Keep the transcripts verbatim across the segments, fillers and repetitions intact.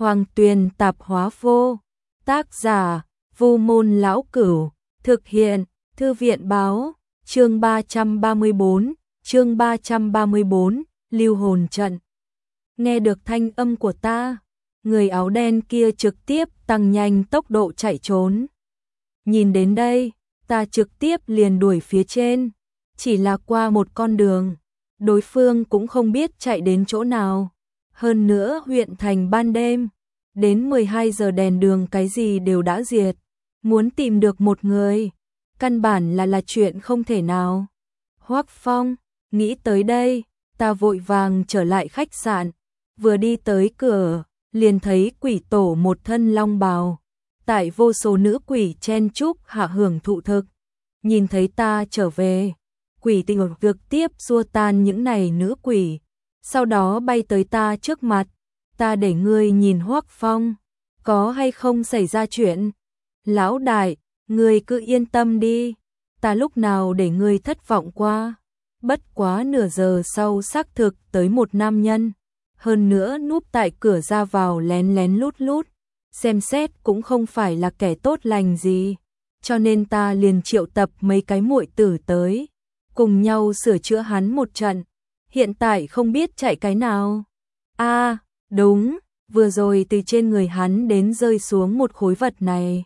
Hoàng Tuyền Tạp Hóa Vô. Tác giả Vu Môn Lão Cửu. Thực hiện Thư viện Báo. Chương ba trăm ba mươi bốn. Chương ba trăm ba mươi bốn. Lưu hồn trận. Nghe được thanh âm của ta, người áo đen kia trực tiếp tăng nhanh tốc độ chạy trốn. Nhìn đến đây, ta trực tiếp liền đuổi phía trên. Chỉ là qua một con đường, đối phương cũng không biết chạy đến chỗ nào. Hơn nữa huyện thành ban đêm, đến mười hai giờ đèn đường cái gì đều đã diệt. Muốn tìm được một người, căn bản là là chuyện không thể nào. Hoắc Phong, nghĩ tới đây, ta vội vàng trở lại khách sạn. Vừa đi tới cửa, liền thấy quỷ tổ một thân long bào. Tại vô số nữ quỷ chen chúc hạ hưởng thụ thực. Nhìn thấy ta trở về, quỷ tình trực tiếp xua tan những này nữ quỷ. Sau đó bay tới ta trước mặt. Ta để ngươi nhìn Hoắc Phong, có hay không xảy ra chuyện. Lão đại, ngươi cứ yên tâm đi, ta lúc nào để ngươi thất vọng qua. Bất quá nửa giờ sau xác thực tới một nam nhân. Hơn nữa núp tại cửa ra vào lén lén lút lút. Xem xét cũng không phải là kẻ tốt lành gì. Cho nên ta liền triệu tập mấy cái muội tử tới. Cùng nhau sửa chữa hắn một trận. Hiện tại không biết chạy cái nào. A, à, đúng, vừa rồi từ trên người hắn đến rơi xuống một khối vật này.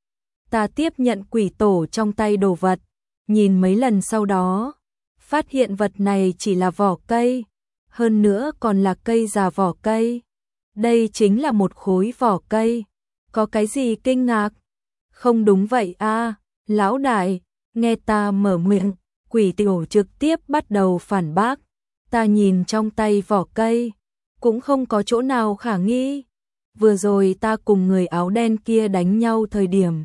Ta tiếp nhận quỷ tổ trong tay đồ vật. Nhìn mấy lần sau đó, phát hiện vật này chỉ là vỏ cây. Hơn nữa còn là cây già vỏ cây. Đây chính là một khối vỏ cây. Có cái gì kinh ngạc? Không đúng vậy a, à, lão đại, nghe ta mở miệng, quỷ tiểu trực tiếp bắt đầu phản bác. Ta nhìn trong tay vỏ cây, cũng không có chỗ nào khả nghi. Vừa rồi ta cùng người áo đen kia đánh nhau thời điểm.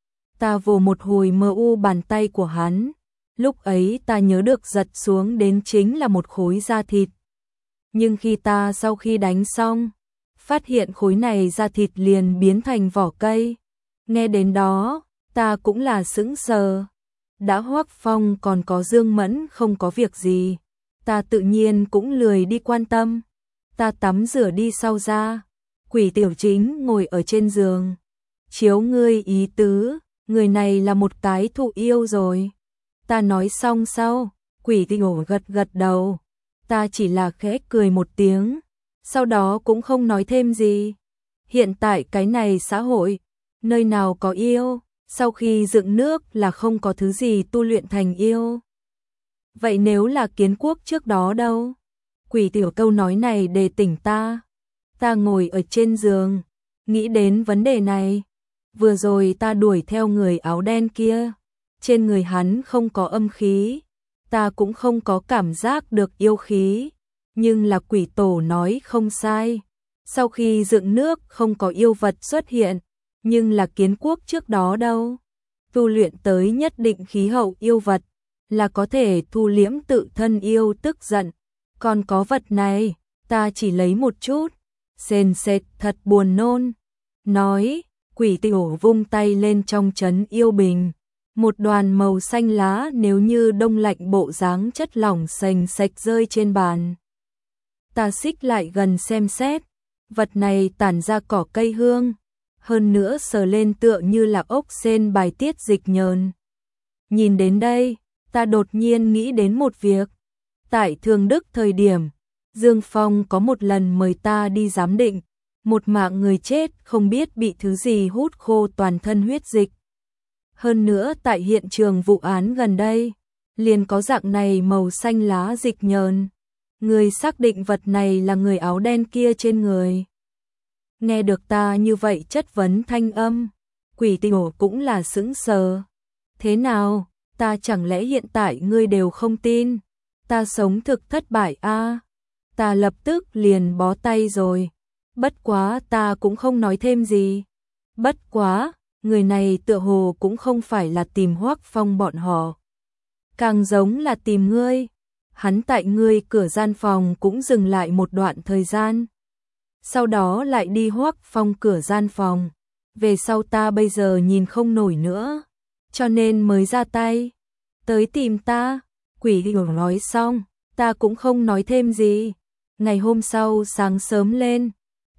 Ta vồ một hồi mơ u bàn tay của hắn. Lúc ấy ta nhớ được giật xuống đến chính là một khối da thịt. Nhưng khi ta sau khi đánh xong, phát hiện khối này da thịt liền biến thành vỏ cây. Nghe đến đó, ta cũng là sững sờ. Đã Hoắc Phong còn có Dương Mẫn không có việc gì, ta tự nhiên cũng lười đi quan tâm. Ta tắm rửa đi sau ra, quỷ tiểu chính ngồi ở trên giường. Chiếu ngươi ý tứ, người này là một cái thụ yêu rồi. Ta nói xong sau, quỷ tiểu gật gật đầu. Ta chỉ là khẽ cười một tiếng, sau đó cũng không nói thêm gì. Hiện tại cái này xã hội, nơi nào có yêu, sau khi dựng nước là không có thứ gì tu luyện thành yêu. Vậy nếu là kiến quốc trước đó đâu? Quỷ tiểu câu nói này đề tỉnh ta. Ta ngồi ở trên giường, nghĩ đến vấn đề này. Vừa rồi ta đuổi theo người áo đen kia. Trên người hắn không có âm khí. Ta cũng không có cảm giác được yêu khí. Nhưng là quỷ tổ nói không sai. Sau khi dựng nước không có yêu vật xuất hiện. Nhưng là kiến quốc trước đó đâu. Tu luyện tới nhất định khí hậu yêu vật. Là có thể thu liễm tự thân yêu tức giận. Còn có vật này, ta chỉ lấy một chút. Sền sệt thật buồn nôn. Nói, quỷ tiểu vung tay lên trong trấn yêu bình. Một đoàn màu xanh lá nếu như đông lạnh bộ dáng chất lỏng sành sạch rơi trên bàn. Ta xích lại gần xem xét. Vật này tản ra cỏ cây hương. Hơn nữa sờ lên tựa như là ốc sên bài tiết dịch nhờn. Nhìn đến đây, ta đột nhiên nghĩ đến một việc. Tại Thường Đức thời điểm, Dương Phong có một lần mời ta đi giám định. Một mạng người chết không biết bị thứ gì hút khô toàn thân huyết dịch. Hơn nữa tại hiện trường vụ án gần đây, liền có dạng này màu xanh lá dịch nhờn. Người xác định vật này là người áo đen kia trên người. Nghe được ta như vậy chất vấn thanh âm, quỷ tiểu cũng là sững sờ. Thế nào, ta chẳng lẽ hiện tại ngươi đều không tin? Ta sống thực thất bại a. À? Ta lập tức liền bó tay rồi. Bất quá ta cũng không nói thêm gì. Bất quá, người này tựa hồ cũng không phải là tìm Hoắc Phong bọn họ. Càng giống là tìm ngươi. Hắn tại ngươi cửa gian phòng cũng dừng lại một đoạn thời gian. Sau đó lại đi Hoắc Phong cửa gian phòng. Về sau ta bây giờ nhìn không nổi nữa. Cho nên mới ra tay. Tới tìm ta. Quỷ hiểu nói xong. Ta cũng không nói thêm gì. Ngày hôm sau sáng sớm lên.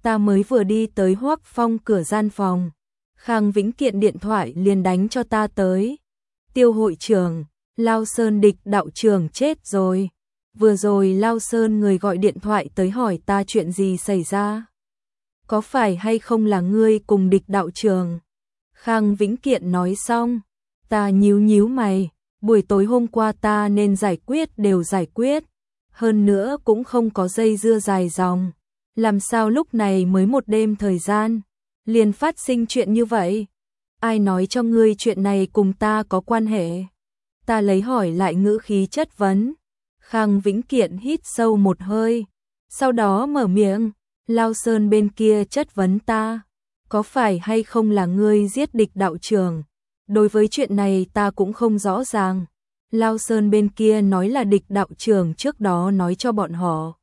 Ta mới vừa đi tới Hoắc Phong cửa gian phòng, Khang Vĩnh Kiện điện thoại liền đánh cho ta tới. Tiêu hội trưởng, Lao Sơn địch đạo trưởng chết rồi. Vừa rồi Lao Sơn người gọi điện thoại tới hỏi ta chuyện gì xảy ra. Có phải hay không là ngươi cùng địch đạo trưởng? Khang Vĩnh Kiện nói xong, ta nhíu nhíu mày, buổi tối hôm qua ta nên giải quyết đều giải quyết, hơn nữa cũng không có dây dưa dài dòng, làm sao lúc này mới một đêm thời gian, liền phát sinh chuyện như vậy? Ai nói cho ngươi chuyện này cùng ta có quan hệ? Ta lấy hỏi lại ngữ khí chất vấn. Khang Vĩnh Kiện hít sâu một hơi, sau đó mở miệng, Lao Sơn bên kia chất vấn ta, có phải hay không là ngươi giết địch đạo trưởng? Đối với chuyện này ta cũng không rõ ràng. Lao Sơn bên kia nói là địch đạo trưởng trước đó nói cho bọn họ.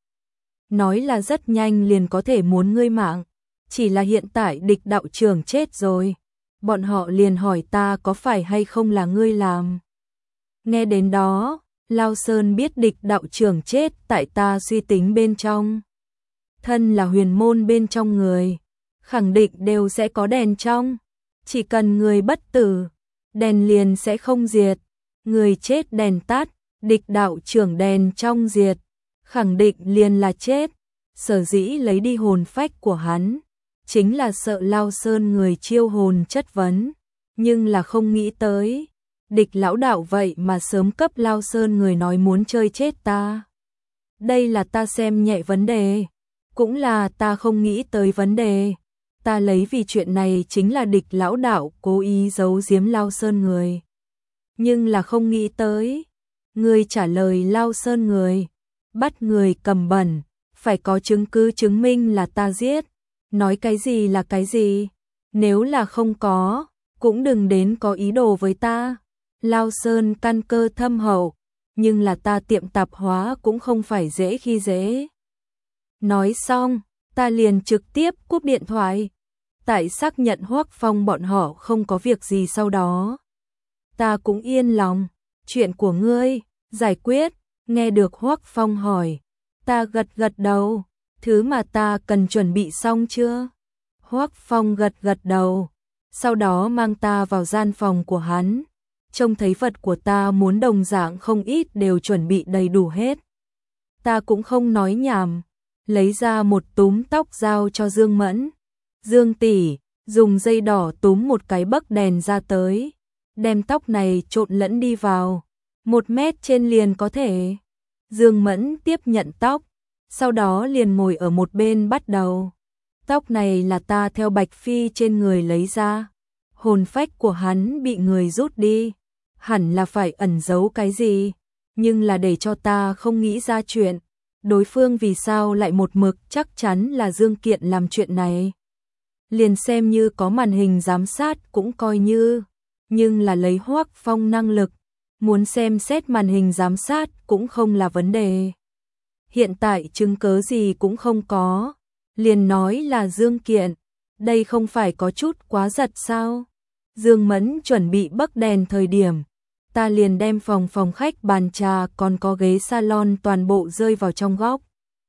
Nói là rất nhanh liền có thể muốn ngươi mạng. Chỉ là hiện tại địch đạo trưởng chết rồi. Bọn họ liền hỏi ta có phải hay không là ngươi làm. Nghe đến đó, Lao Sơn biết địch đạo trưởng chết tại ta suy tính bên trong. Thân là huyền môn bên trong người, khẳng định đều sẽ có đèn trong. Chỉ cần người bất tử, đèn liền sẽ không diệt. Người chết đèn tắt, địch đạo trưởng đèn trong diệt, khẳng định liền là chết. Sở dĩ lấy đi hồn phách của hắn, chính là sợ Lao Sơn người chiêu hồn chất vấn, nhưng là không nghĩ tới. Địch lão đạo vậy mà sớm cấp Lao Sơn người nói muốn chơi chết ta. Đây là ta xem nhẹ vấn đề, cũng là ta không nghĩ tới vấn đề. Ta lấy vì chuyện này chính là địch lão đạo cố ý giấu giếm Lao Sơn người. Nhưng là không nghĩ tới. Người trả lời Lao Sơn người, bắt người cầm bẩn, phải có chứng cứ chứng minh là ta giết. Nói cái gì là cái gì? Nếu là không có, cũng đừng đến có ý đồ với ta. Lao Sơn căn cơ thâm hậu, nhưng là ta tiệm tạp hóa cũng không phải dễ khi dễ. Nói xong, ta liền trực tiếp cúp điện thoại. Tại xác nhận Hoắc Phong bọn họ không có việc gì sau đó. Ta cũng yên lòng, chuyện của ngươi, giải quyết. Nghe được Hoắc Phong hỏi, ta gật gật đầu, thứ mà ta cần chuẩn bị xong chưa? Hoắc Phong gật gật đầu, sau đó mang ta vào gian phòng của hắn. Trông thấy vật của ta muốn đồng dạng không ít đều chuẩn bị đầy đủ hết. Ta cũng không nói nhảm, lấy ra một túm tóc giao cho Dương Mẫn. Dương tỷ, dùng dây đỏ túm một cái bấc đèn ra tới, đem tóc này trộn lẫn đi vào, một mét trên liền có thể. Dương Mẫn tiếp nhận tóc, sau đó liền ngồi ở một bên bắt đầu. Tóc này là ta theo Bạch Phi trên người lấy ra, hồn phách của hắn bị người rút đi, hẳn là phải ẩn giấu cái gì, nhưng là để cho ta không nghĩ ra chuyện, đối phương vì sao lại một mực chắc chắn là Dương Kiện làm chuyện này. Liền xem như có màn hình giám sát cũng coi như, nhưng là lấy Hoắc Phong năng lực, muốn xem xét màn hình giám sát cũng không là vấn đề. Hiện tại chứng cớ gì cũng không có, liền nói là Dương Kiện, đây không phải có chút quá giật sao? Dương Mẫn chuẩn bị bấc đèn thời điểm, ta liền đem phòng phòng khách bàn trà còn có ghế salon toàn bộ rơi vào trong góc.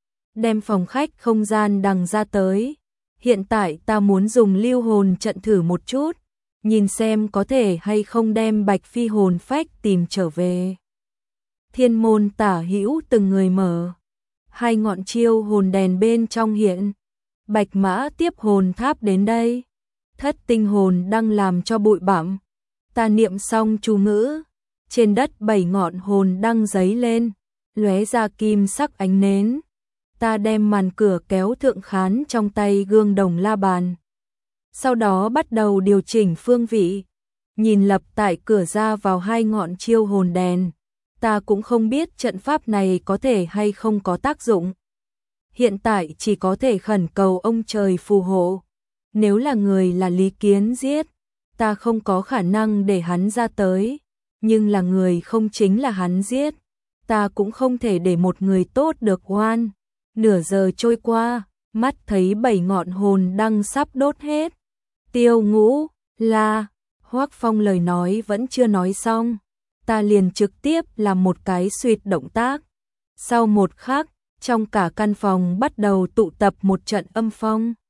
Đem phòng khách không gian đằng ra tới. Hiện tại ta muốn dùng lưu hồn trận thử một chút, nhìn xem có thể hay không đem Bạch Phi hồn phách tìm trở về. Thiên môn tả hữu từng người mở, hai ngọn chiêu hồn đèn bên trong hiện. Bạch mã tiếp hồn tháp đến đây, thất tinh hồn đang làm cho bụi bặm. Ta niệm xong chú ngữ, trên đất bảy ngọn hồn đăng giấy lên, lóe ra kim sắc ánh nến. Ta đem màn cửa kéo thượng khán trong tay gương đồng la bàn. Sau đó bắt đầu điều chỉnh phương vị, nhìn lập tại cửa ra vào hai ngọn chiêu hồn đèn. Ta cũng không biết trận pháp này có thể hay không có tác dụng. Hiện tại chỉ có thể khẩn cầu ông trời phù hộ. Nếu là người là Lý Kiến giết, ta không có khả năng để hắn ra tới. Nhưng là người không chính là hắn giết, ta cũng không thể để một người tốt được oan. Nửa giờ trôi qua, mắt thấy bảy ngọn hồn đăng sắp đốt hết. Tiêu Ngũ, la, Hoắc Phong lời nói vẫn chưa nói xong. Ta liền trực tiếp làm một cái xuyệt động tác. Sau một khắc, trong cả căn phòng bắt đầu tụ tập một trận âm phong.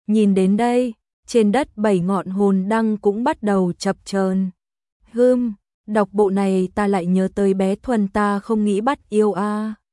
Nhìn đến đây, trên đất bảy ngọn hồn đăng cũng bắt đầu chập chờn. Hưm, đọc bộ này ta lại nhớ tới bé Thuần ta không nghĩ bắt yêu a. À.